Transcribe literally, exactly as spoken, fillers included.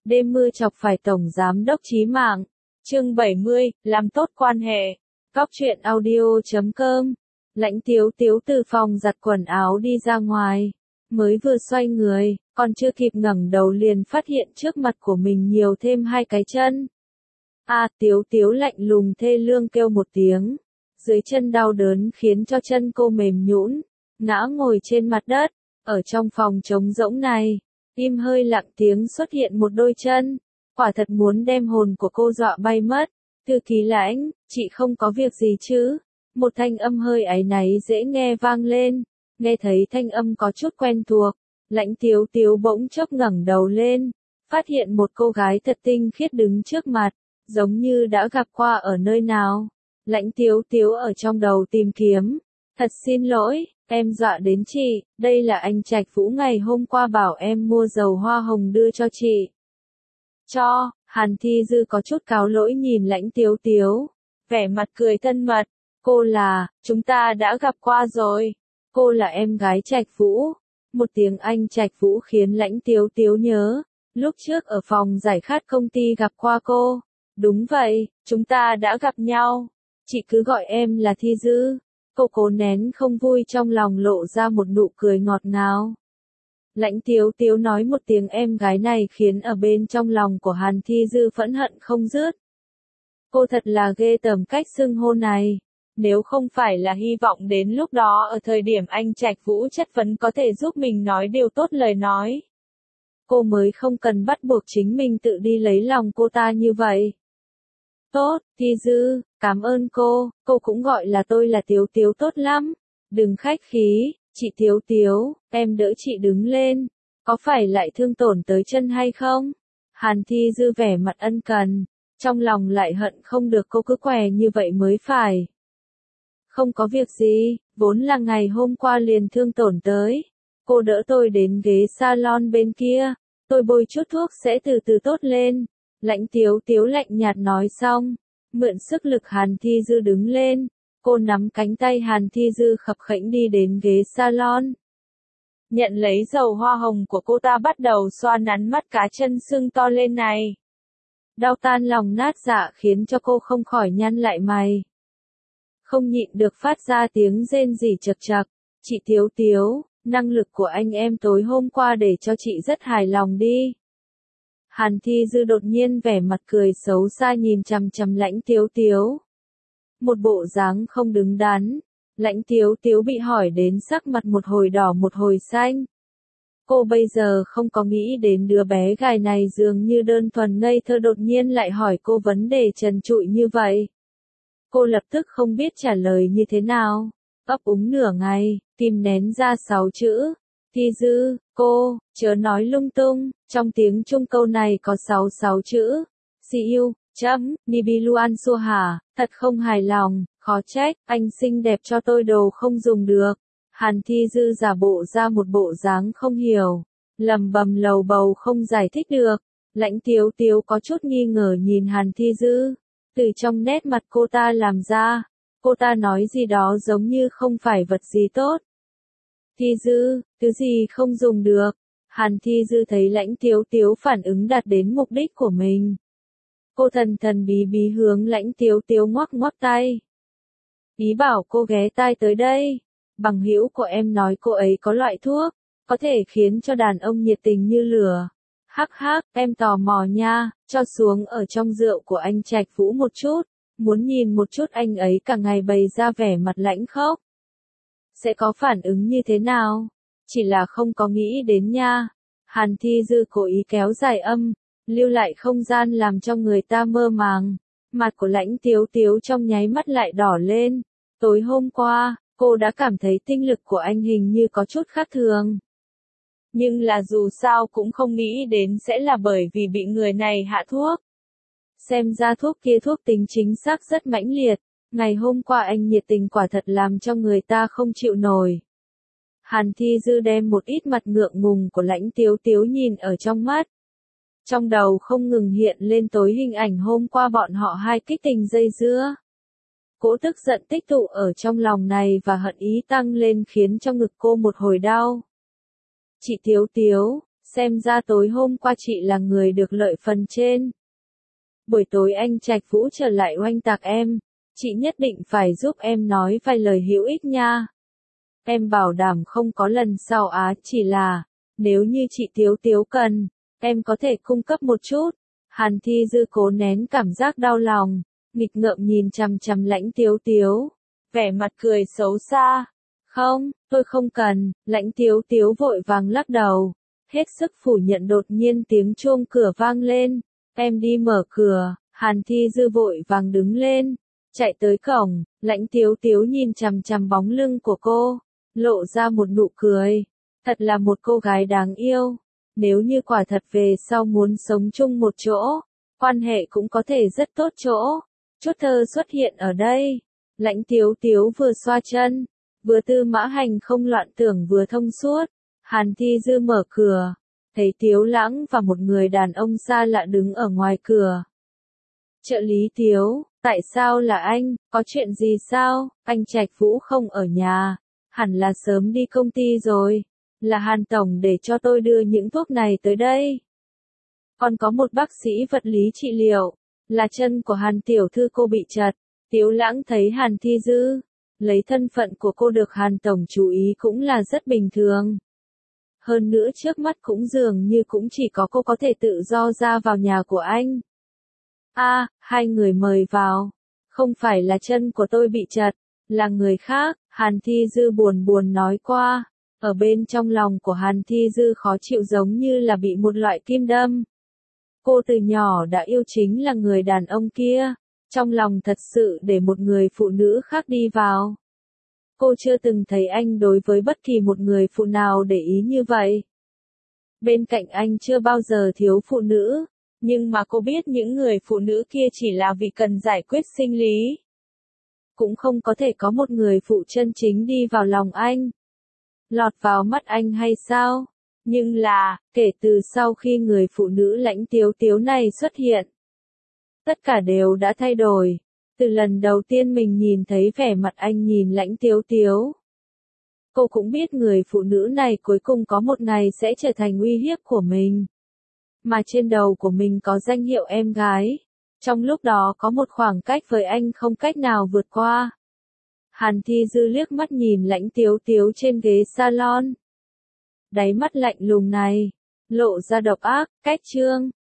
Đêm mưa chọc phải Tổng Giám đốc Chí Mạng. Chương bảy mươi, làm tốt quan hệ. Góc truyện audio chấm com. Lãnh Tiếu Tiếu từ phòng giặt quần áo đi ra ngoài. Mới vừa xoay người, còn chưa kịp ngẩng đầu liền phát hiện trước mặt của mình nhiều thêm hai cái chân. A, Tiếu Tiếu lạnh lùng thê lương kêu một tiếng. Dưới chân đau đớn khiến cho chân cô mềm nhũn, ngã ngồi trên mặt đất. Ở trong phòng trống rỗng này, im hơi lặng tiếng xuất hiện một đôi chân. Quả thật muốn đem hồn của cô dọa bay mất. Thư ký Lãnh, chị không có việc gì chứ? Một thanh âm hơi áy náy dễ nghe vang lên. Nghe thấy thanh âm có chút quen thuộc, Lãnh Tiếu Tiếu bỗng chốc ngẩng đầu lên, phát hiện một cô gái thật tinh khiết đứng trước mặt, giống như đã gặp qua ở nơi nào. Lãnh Tiếu Tiếu ở trong đầu tìm kiếm. Thật xin lỗi, em dọa đến chị, đây là anh Trạch Vũ ngày hôm qua bảo em mua dầu hoa hồng đưa cho chị. Cho, Hàn Thi Dư có chút cáo lỗi nhìn Lãnh Tiếu Tiếu, vẻ mặt cười thân mật. Cô là, chúng ta đã gặp qua rồi. Cô là em gái Trạch Vũ. Một tiếng anh Trạch Vũ khiến Lãnh Tiếu Tiếu nhớ, lúc trước ở phòng giải khát công ty gặp qua cô. Đúng vậy, chúng ta đã gặp nhau. Chị cứ gọi em là Thi Dư. Cô cố nén không vui trong lòng lộ ra một nụ cười ngọt ngào. Lãnh Tiếu Tiếu nói một tiếng em gái này khiến ở bên trong lòng của Hàn Thi Dư phẫn hận không dứt. Cô thật là ghê tởm cách xưng hô này. Nếu không phải là hy vọng đến lúc đó ở thời điểm anh Trạch Vũ chất vấn có thể giúp mình nói điều tốt lời nói, cô mới không cần bắt buộc chính mình tự đi lấy lòng cô ta như vậy. Tốt, Thi Dư, cảm ơn cô, cô cũng gọi là tôi là Tiếu Tiếu tốt lắm. Đừng khách khí, chị Tiếu Tiếu, em đỡ chị đứng lên. Có phải lại thương tổn tới chân hay không? Hàn Thi Dư vẻ mặt ân cần, trong lòng lại hận không được cô cứ què như vậy mới phải. Không có việc gì, vốn là ngày hôm qua liền thương tổn tới. Cô đỡ tôi đến ghế salon bên kia, tôi bôi chút thuốc sẽ từ từ tốt lên. Lãnh Tiếu Tiếu lạnh nhạt nói xong, mượn sức lực Hàn Thi Dư đứng lên. Cô nắm cánh tay Hàn Thi Dư khập khểnh đi đến ghế salon. Nhận lấy dầu hoa hồng của cô ta bắt đầu xoa nắn mắt cá chân sưng to lên này. Đau tan lòng nát dạ khiến cho cô không khỏi nhăn lại mày. Không nhịn được phát ra tiếng rên rỉ chật chật. Chị Tiếu Tiếu, năng lực của anh em tối hôm qua để cho chị rất hài lòng đi. Hàn Thi Dư đột nhiên vẻ mặt cười xấu xa nhìn chằm chằm Lãnh Tiếu Tiếu. Một bộ dáng không đứng đắn. Lãnh Tiếu Tiếu bị hỏi đến sắc mặt một hồi đỏ một hồi xanh. Cô bây giờ không có nghĩ đến đứa bé gái này dường như đơn thuần ngây thơ đột nhiên lại hỏi cô vấn đề trần trụi như vậy. Cô lập tức không biết trả lời như thế nào. Ấp úng nửa ngày, kìm nén ra sáu chữ. Thi Dư, cô, chớ nói lung tung. Trong tiếng Trung câu này có sáu sáu chữ. Si yêu, chấm, Nibiluan xua hả, thật không hài lòng, khó trách, anh xinh đẹp cho tôi đồ không dùng được. Hàn Thi Dư giả bộ ra một bộ dáng không hiểu, lầm bầm lầu bầu không giải thích được. Lãnh Tiếu Tiếu có chút nghi ngờ nhìn Hàn Thi Dư. Từ trong nét mặt cô ta làm ra, cô ta nói gì đó giống như không phải vật gì tốt. Thi Dư, thứ gì không dùng được? Hàn Thi Dư thấy Lãnh Tiếu Tiếu phản ứng đạt đến mục đích của mình. Cô thần thần bí bí hướng Lãnh Tiếu Tiếu ngoắc ngoắc tay. Ý bảo cô ghé tai tới đây. Bằng hữu của em nói cô ấy có loại thuốc, có thể khiến cho đàn ông nhiệt tình như lửa. Hắc hắc, em tò mò nha, cho xuống ở trong rượu của anh Trạch Vũ một chút, muốn nhìn một chút anh ấy cả ngày bày ra vẻ mặt lãnh khốc. Sẽ có phản ứng như thế nào? Chỉ là không có nghĩ đến nha. Hàn Thi Dư cố ý kéo dài âm, lưu lại không gian làm cho người ta mơ màng. Mặt của Lãnh Tiếu Tiếu trong nháy mắt lại đỏ lên. Tối hôm qua, cô đã cảm thấy tinh lực của anh hình như có chút khác thường. Nhưng là dù sao cũng không nghĩ đến sẽ là bởi vì bị người này hạ thuốc. Xem ra thuốc kia thuốc tính chính xác rất mãnh liệt. Ngày hôm qua anh nhiệt tình quả thật làm cho người ta không chịu nổi. Hàn Thi Dư đem một ít mặt ngượng ngùng của Lãnh Tiếu Tiếu nhìn ở trong mắt. Trong đầu không ngừng hiện lên tối hình ảnh hôm qua bọn họ hai kích tình dây dưa. Cỗ tức giận tích tụ ở trong lòng này và hận ý tăng lên khiến cho ngực cô một hồi đau. Chị Tiếu Tiếu, xem ra tối hôm qua chị là người được lợi phần trên. Buổi tối anh Trạch Vũ trở lại oanh tạc em, chị nhất định phải giúp em nói vài lời hữu ích nha. Em bảo đảm không có lần sau á, chỉ là, nếu như chị Tiếu Tiếu cần, em có thể cung cấp một chút. Hàn Thi Dư cố nén cảm giác đau lòng, nghịch ngợm nhìn chằm chằm Lãnh Tiếu Tiếu, vẻ mặt cười xấu xa. Không, tôi không cần, Lãnh Tiếu Tiếu vội vàng lắc đầu, hết sức phủ nhận. Đột nhiên tiếng chuông cửa vang lên, em đi mở cửa. Hàn Thi Dư vội vàng đứng lên, chạy tới cổng. Lãnh Tiếu Tiếu nhìn chằm chằm bóng lưng của cô, lộ ra một nụ cười, thật là một cô gái đáng yêu. Nếu như quả thật về sau muốn sống chung một chỗ, quan hệ cũng có thể rất tốt chỗ. Chút thơ xuất hiện ở đây, Lãnh Tiếu Tiếu vừa xoa chân, vừa tư mã hành không loạn tưởng vừa thông suốt. Hàn Thi Dư mở cửa, thấy Tiếu Lãng và một người đàn ông xa lạ đứng ở ngoài cửa. Trợ lý Tiếu, tại sao là anh, có chuyện gì sao? Anh Trạch Vũ không ở nhà, hẳn là sớm đi công ty rồi. Là Hàn Tổng để cho tôi đưa những thuốc này tới đây. Còn có một bác sĩ vật lý trị liệu, là chân của Hàn tiểu thư cô bị trật. Tiếu Lãng thấy Hàn Thi Dư, lấy thân phận của cô được Hàn Tổng chú ý cũng là rất bình thường. Hơn nữa trước mắt cũng dường như cũng chỉ có cô có thể tự do ra vào nhà của anh. A, à, hai người mời vào. Không phải là chân của tôi bị trật, là người khác, Hàn Thi Dư buồn buồn nói qua. Ở bên trong lòng của Hàn Thi Dư khó chịu giống như là bị một loại kim đâm. Cô từ nhỏ đã yêu chính là người đàn ông kia, trong lòng thật sự để một người phụ nữ khác đi vào. Cô chưa từng thấy anh đối với bất kỳ một người phụ nào để ý như vậy. Bên cạnh anh chưa bao giờ thiếu phụ nữ, nhưng mà cô biết những người phụ nữ kia chỉ là vì cần giải quyết sinh lý. Cũng không có thể có một người phụ chân chính đi vào lòng anh, lọt vào mắt anh hay sao? Nhưng là, kể từ sau khi người phụ nữ Lãnh Tiếu Tiếu này xuất hiện, tất cả đều đã thay đổi. Từ lần đầu tiên mình nhìn thấy vẻ mặt anh nhìn Lãnh Tiếu Tiếu, cô cũng biết người phụ nữ này cuối cùng có một ngày sẽ trở thành uy hiếp của mình. Mà trên đầu của mình có danh hiệu em gái. Trong lúc đó có một khoảng cách với anh không cách nào vượt qua. Hàn Thi Dư liếc mắt nhìn Lãnh Tiếu Tiếu trên ghế salon. Đáy mắt lạnh lùng này, lộ ra độc ác, cách trương.